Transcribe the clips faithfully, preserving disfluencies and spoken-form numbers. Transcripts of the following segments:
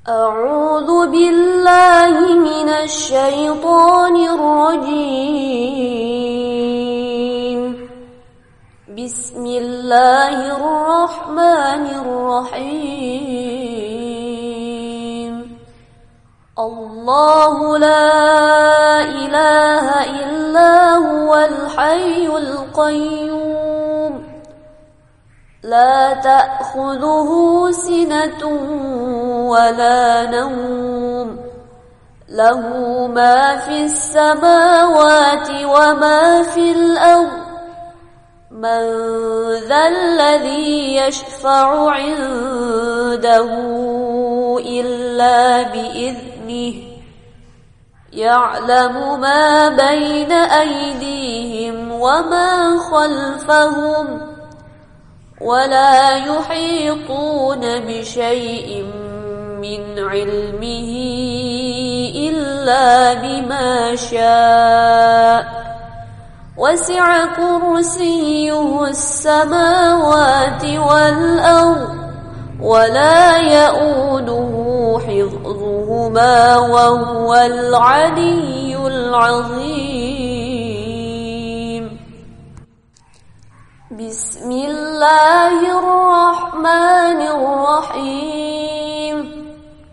أعوذ بالله من الشيطان الرجيم. بسم الله الرحمن الرحيم. الله لا إله إلا هو الحي القيوم لا تأخذه سنة ولا نوم له ما في السماوات وما في الأرض من ذا الذي يشفع عنده إلا بإذنه يعلم ما بين أيديهم وما خلفهم ولا يحيطون بشيء من علمه إلا بما شاء وسع كرسيه السماوات والأرض ولا يؤوده حفظهما وهو العلي العظيم. بسم الله الرحمن الرحيم.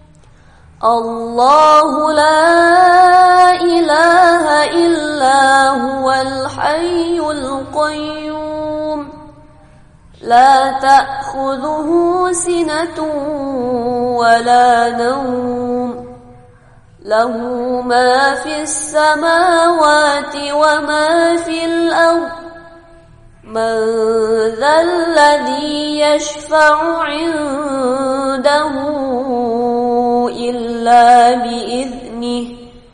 الله لا إله إلا هو الحي القيوم لا تأخذه سنة ولا نوم له ما في السماوات وما في الأرض من ذا الذي يشفع عنده إلا بإذنه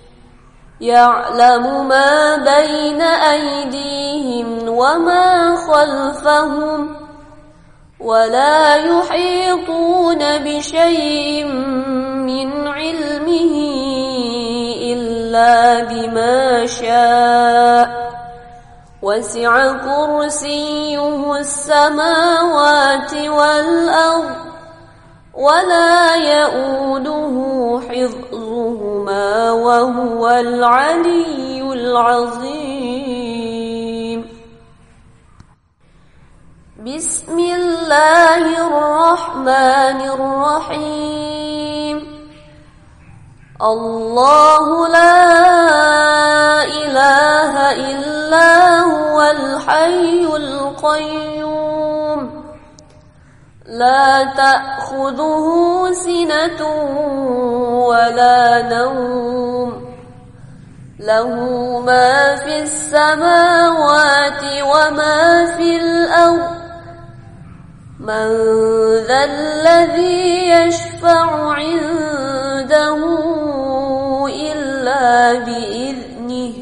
يعلم ما بين أيديهم وما خلفهم ولا يحيطون بشيء من علمه إلا بما شاء وسع كرسيه السماوات والأرض ولا يؤوده حفظهما وهو العلي العظيم. بسم الله الرحمن الرحيم. الله لا إله إلا هو الحي القيوم لا تأخذه سنة ولا نوم له ما في السماوات وما في الأرض من ذا الذي يشفع عنده إلا بإذنه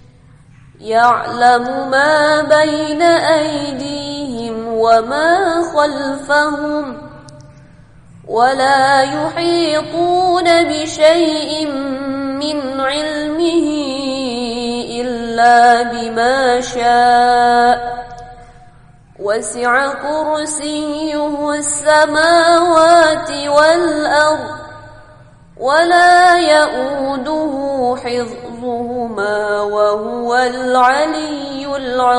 يعلم ما بين أيديهم وما خلفهم ولا يحيطون بشيء من علمه إلا بما شاء وسع كرسيه السماوات والأرض ولا يؤوده حفظهما وهو العلي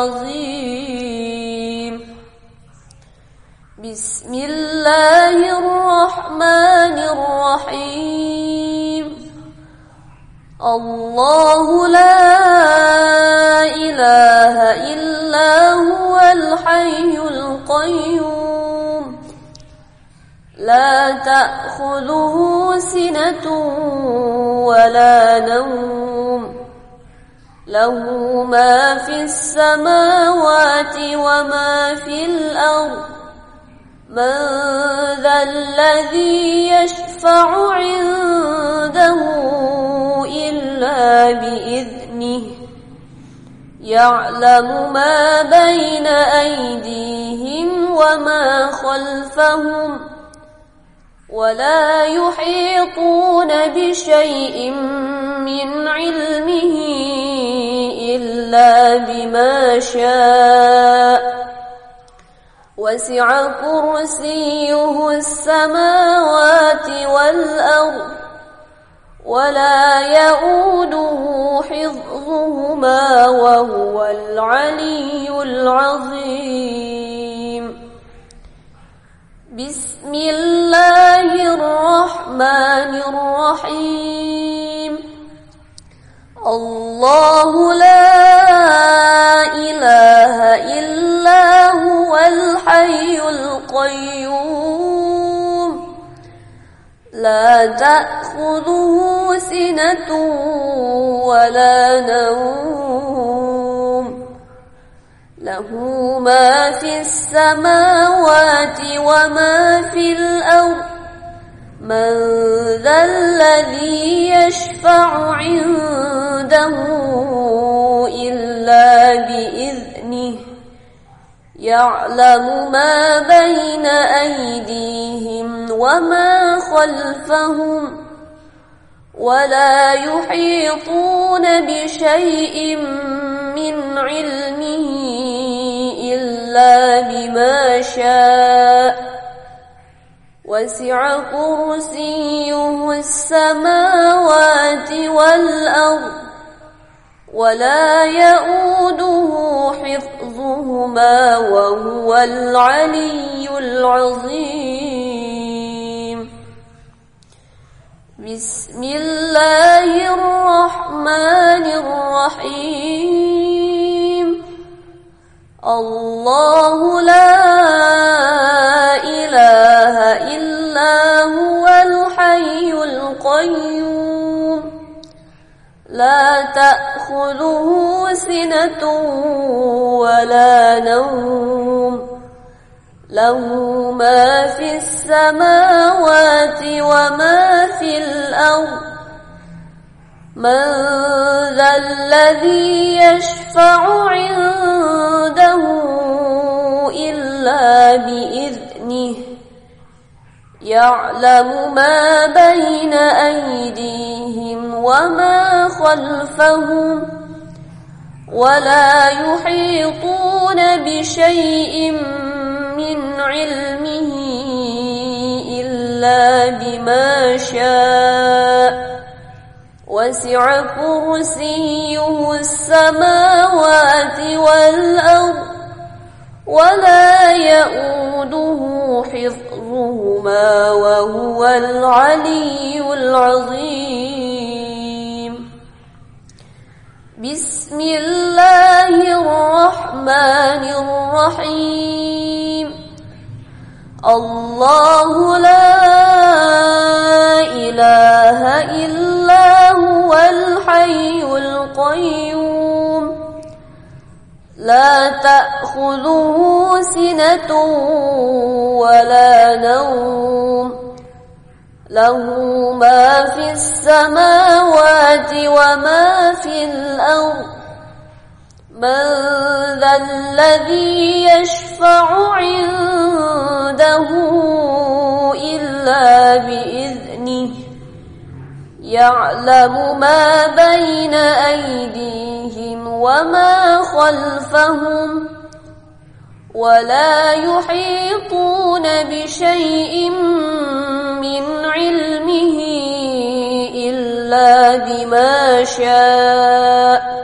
العظيم. بسم الله الرحمن الرحيم. الله لا إله إلا هو الحي القيوم لا تأخذه سنة ولا نوم له ما في السماوات وما في الأرض من ذا الذي يشفع عنده إلا بإذنه يعلم ما بين أيديهم وما خلفهم ولا يحيطون بشيء من علمه إلا بما شاء وسع كرسيه السماوات والأرض ولا يؤوده حفظهما وهو العلي العظيم. بسم الله الرحمن الرحيم. الله لا إله إلا هو الحي القيوم لا تأخذه سنة ولا نوم له ما في السماوات وما في الأرض من ذا الذي يشفع عنده إلا بإذنه يعلم ما بين أيديهم وما خلفهم ولا يحيطون بشيء من علمه إلا بما شاء وسع كرسيه السماوات والأرض ولا يؤوده حفظهما وهو العلي العظيم. بسم الله الرحمن الرحيم. الله لا إله إلا هو الحي القيوم لا تأخذه سنة ولا نوم له ما في السماوات وما في الأرض من ذا الذي يشفع عنده إلا بإذنه يعلم ما بين أيديهم وما خلفهم ولا يحيطون بشيء من علمه إلا بما شاء وسع كرسيه السماوات والأرض ولا يؤوده حفظهما وهو العلي العظيم. بسم الله الرحمن الرحيم. الله لا إله إلا هو الحي القيوم لا تأخذه سنة ولا نوم له ما في السماوات وما في الأرض من ذا الذي يشفع عنده إلا بإذنه يعلم ما بين أيديهم وما خلفهم ولا يحيطون بشيء من علمه إلا بما شاء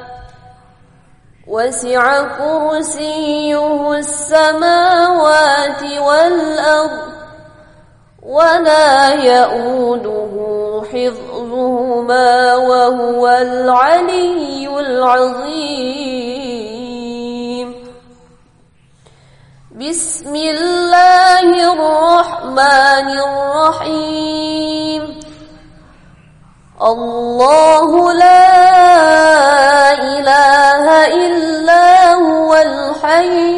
وسع كرسيه السماوات والأرض ولا يؤوده حفظهما وهو العلي العظيم. بسم الله الرحمن الرحيم. الله لا إله إلا هو الحي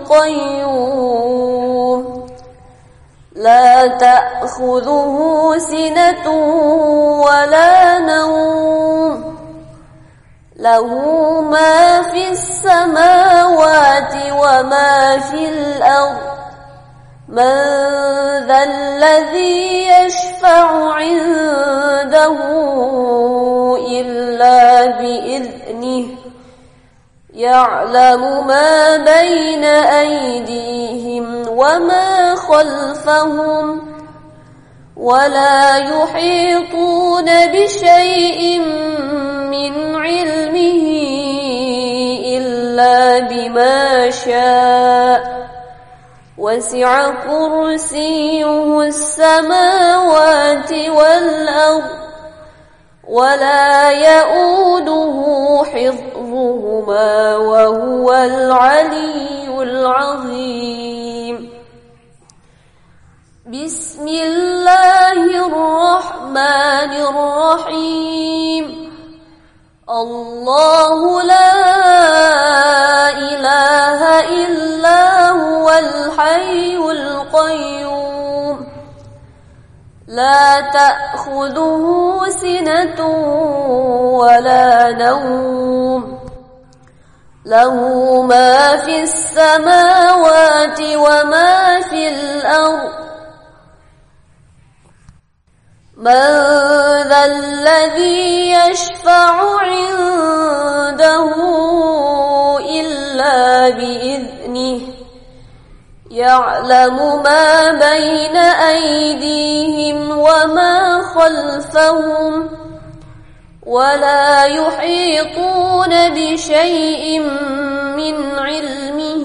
القيوم لا تأخذه سنة ولا نوم له ما في السماوات وما في الأرض من ذا الذي يشفع عنده إلا بإذنه يعلم ما بين أيديهم وما خلفهم ولا يحيطون بشيء من علمه إلا بما شاء وسع كرسيه السماوات والأرض ولا يؤوده حفظهما وهو العلي العظيم. بسم الله الرحمن الرحيم. الله لا إله إلا هو الحي القيوم لا تأخذه سنة ولا نوم له ما في السماوات وما في الأرض من ذا الذي يشفع عنده إلا بإذنه يعلم ما بين أيديهم وما خلفهم ولا يحيطون بشيء من علمه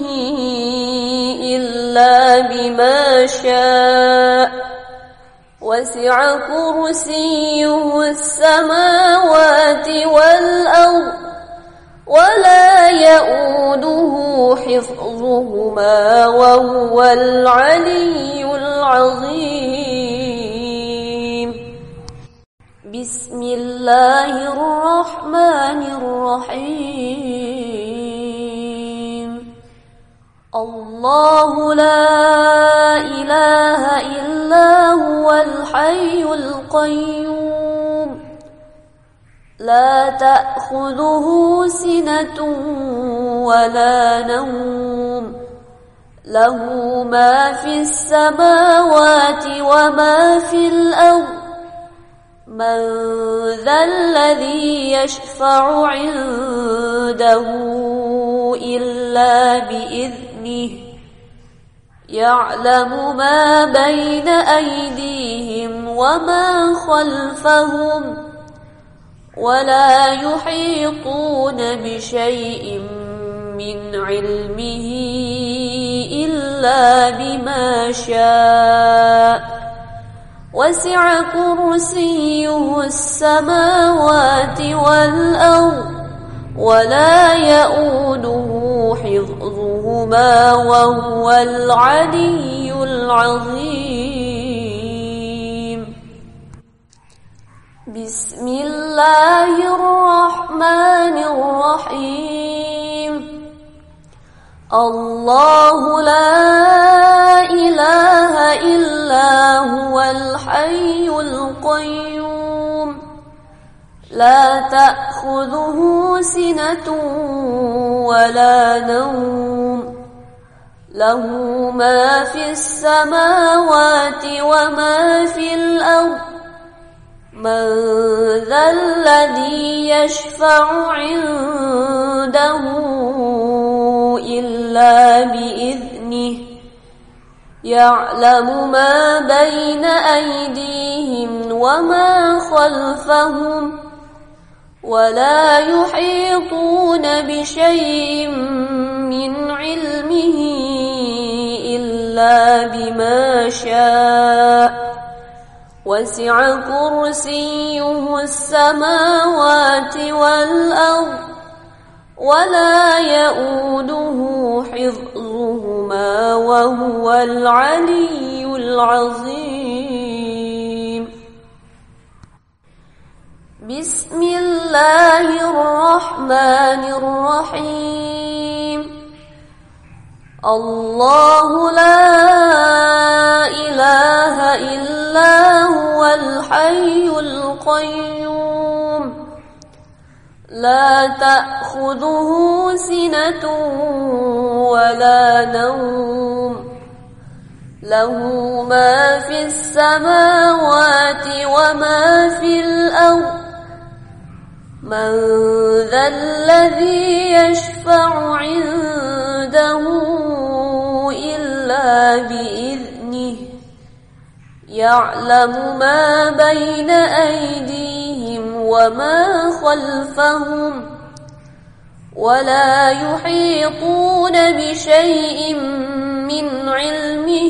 إلا بما شاء وسع كرسيه السماوات والأرض ولا يؤوده حفظهما وهو العلي العظيم. بسم الله الرحمن الرحيم. الله لا إله إلا هو الحي القيوم لا تأخذه سنة ولا نوم له ما في السماوات وما في الأرض من ذا الذي يشفع عنده إلا بإذنه يعلم ما بين أيديهم وما خلفهم ولا يحيطون بشيء من علمه إلا بما شاء وسع كرسيه السماوات والأرض ولا يؤوده حفظهما وهو العلي العظيم. بسم الله الرحمن الرحيم. الله لا إله إلا هو الحي القيوم لا تأخذه سنة ولا نوم له ما في السماوات وما في الأرض من ذا الذي يشفع عنده إلا بإذنه يعلم ما بين أيديهم وما خلفهم ولا يحيطون بشيء من علمه إلا بما شاء وسع كرسيه السماوات والأرض ولا يؤوده حفظهما وهو العلي العظيم. بسم الله الرحمن الرحيم. الله لا إله إلا هو الحي القيوم لا تأخذه سنة ولا نوم له ما في السماوات وما في الأرض من ذا الذي يشفع عنده إلا يعلم ما بين أيديهم وما خلفهم ولا يحيطون بشيء من علمه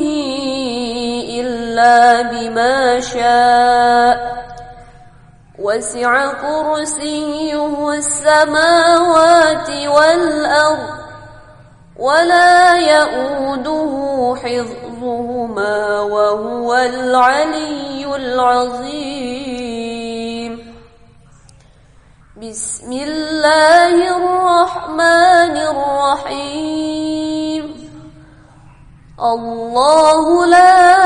إلا بما شاء وسع كرسيه السماوات والأرض ولا يؤوده حفظهما وهو العلي العظيم. بسم الله الرحمن الرحيم. الله لا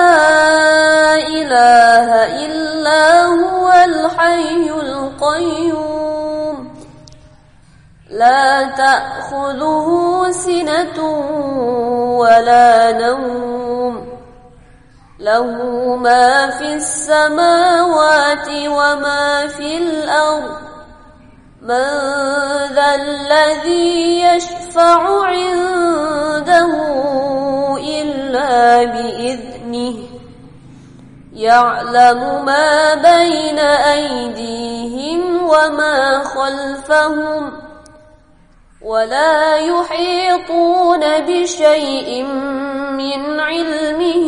إله إلا هو الحي القيوم لا تأخذه سنة ولا نوم له ما في السماوات وما في الأرض من ذا الذي يشفع عنده إلا بإذنه يعلم ما بين أيديهم وما خلفهم ولا يحيطون بشيء من علمه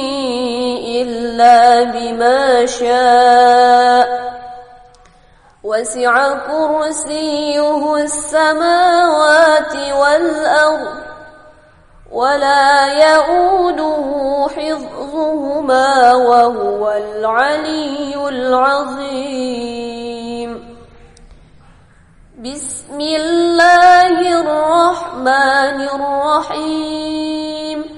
إلا بما شاء وسع كرسيه السماوات والأرض ولا يؤوده حفظهما وهو العلي العظيم. بسم الله الرحمن الرحيم.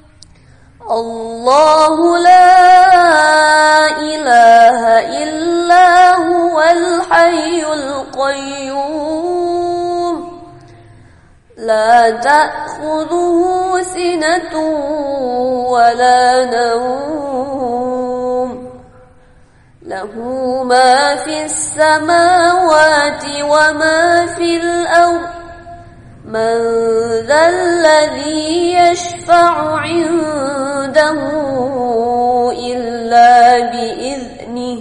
الله لا إله إلا هو الحي القيوم لا تأخذه سنة ولا نوم له ما في السماوات وما في الأرض من ذا الذي يشفع عنده إلا بإذنه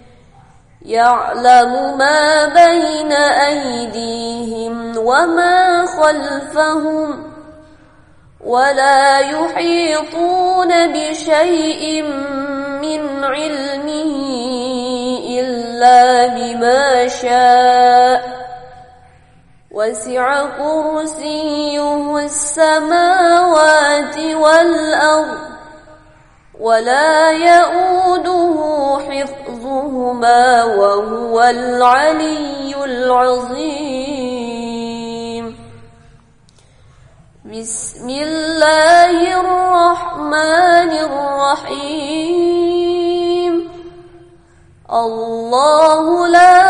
يعلم ما بين أيديهم وما خلفهم ولا يحيطون بشيء من علمه إلا بما شاء وسع كرسيه السماوات والأرض ولا يؤوده حفظهما وهو العلي العظيم. بسم الله الرحمن الرحيم. الله لا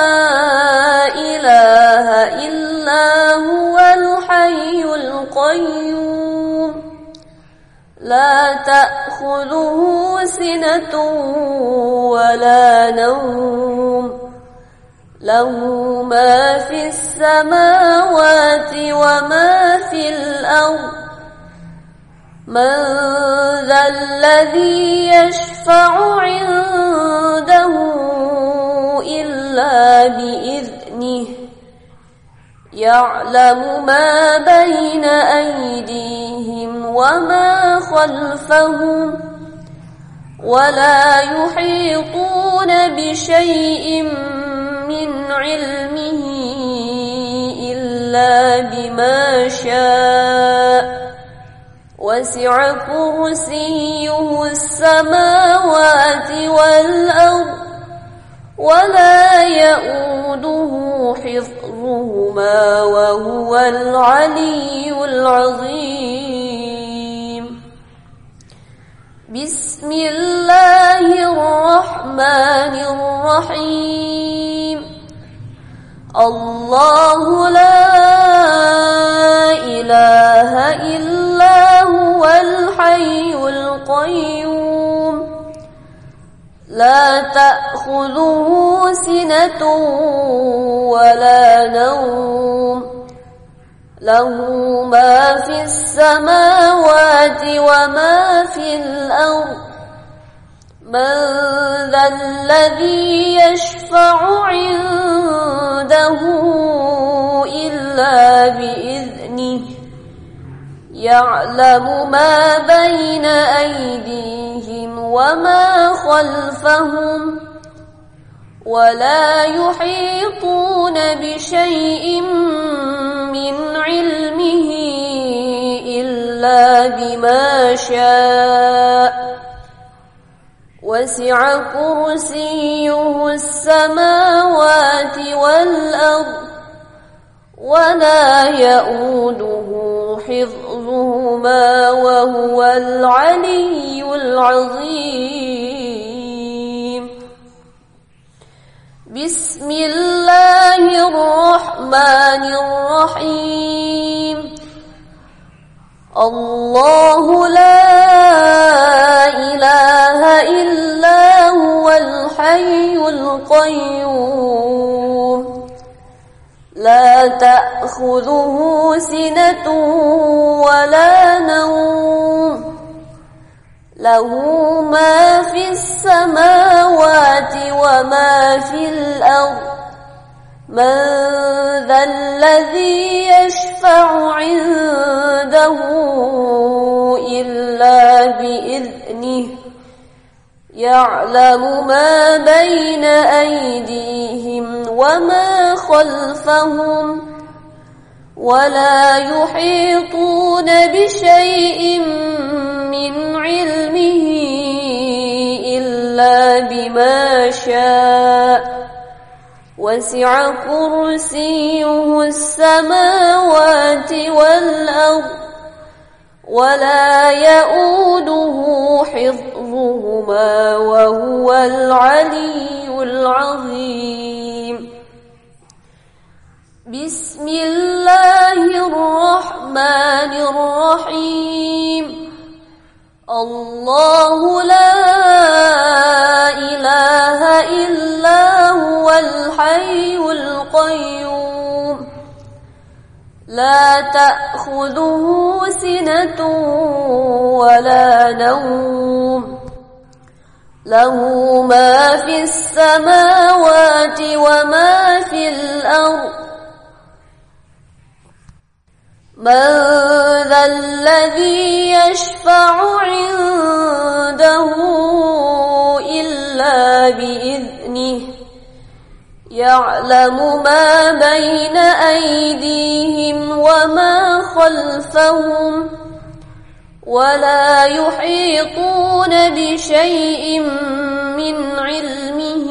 إله إلا هو الحي القيوم لا تأخذه سنة ولا نوم له ما في السماوات وما في الأرض من ذا الذي يشفع عنده إلا بإذنه يعلم ما بين أيديهم وما خلفهم ولا يحيطون بشيء من علمه إلا بما شاء وسع كرسيه السماوات والأرض ولا يؤوده حفظهما وهو العلي العظيم. بسم الله الرحمن الرحيم. الله لا إله إلا هو الحي القيوم لا تأخذه سنة ولا نوم له ما في السماوات وما في الأرض من ذا الذي يشفع عنده إلا بإذنه يعلم ما بين أيديهم وما خلفهم ولا يحيطون بشيء من علمه إلا بما شاء وسع كرسيه السماوات والأرض ولا يؤوده حفظهما وهو العلي العظيم. بسم الله الرحمن الرحيم. الله لا إله إلا هو الحي القيوم لا تأخذه سنة ولا نوم له ما في السماوات وما في الأرض من ذا الذي يشفع عنده إلا بإذنه يعلم ما بين أيديهم وما خلفهم ولا يحيطون بشيء من علمه إلا بما شاء وسع كرسيه السماوات والأرض ولا يؤوده حفظهما وهو العلي العظيم. بسم الله الرحمن الرحيم. الله لا إله إلا هو الحي القيوم لا تأخذه سنة ولا نوم له ما في السماوات وما في الأرض من ذا الذي يشفع عنده إلا بإذنه يعلم ما بين أيديهم وما خلفهم ولا يحيطون بشيء من علمه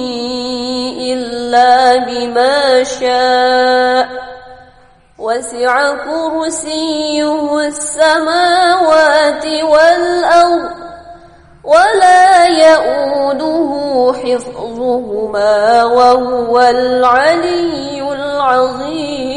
إلا بما شاء وسع كرسيه السماوات والأرض ولا يؤوده حفظهما وهو العلي العظيم.